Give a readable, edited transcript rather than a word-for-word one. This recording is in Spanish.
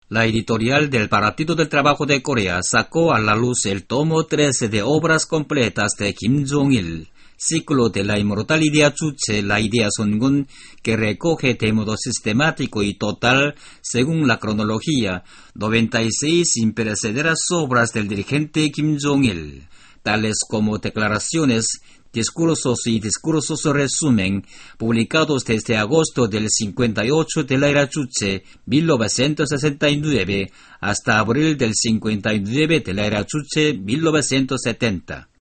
La editorial del Partido del Trabajo de Corea sacó a la luz el tomo 13 de obras completas de Kim Jong-il, ciclo de la inmortal idea Juche, la idea Songun, que recoge de modo sistemático y total, según la cronología, 96 imperecederas obras del dirigente Kim Jong-il, tales como declaraciones, discursos y discursos resumen, publicados desde agosto del 58 de la era Juche, 1969, hasta abril del 59 de la era Juche, 1970.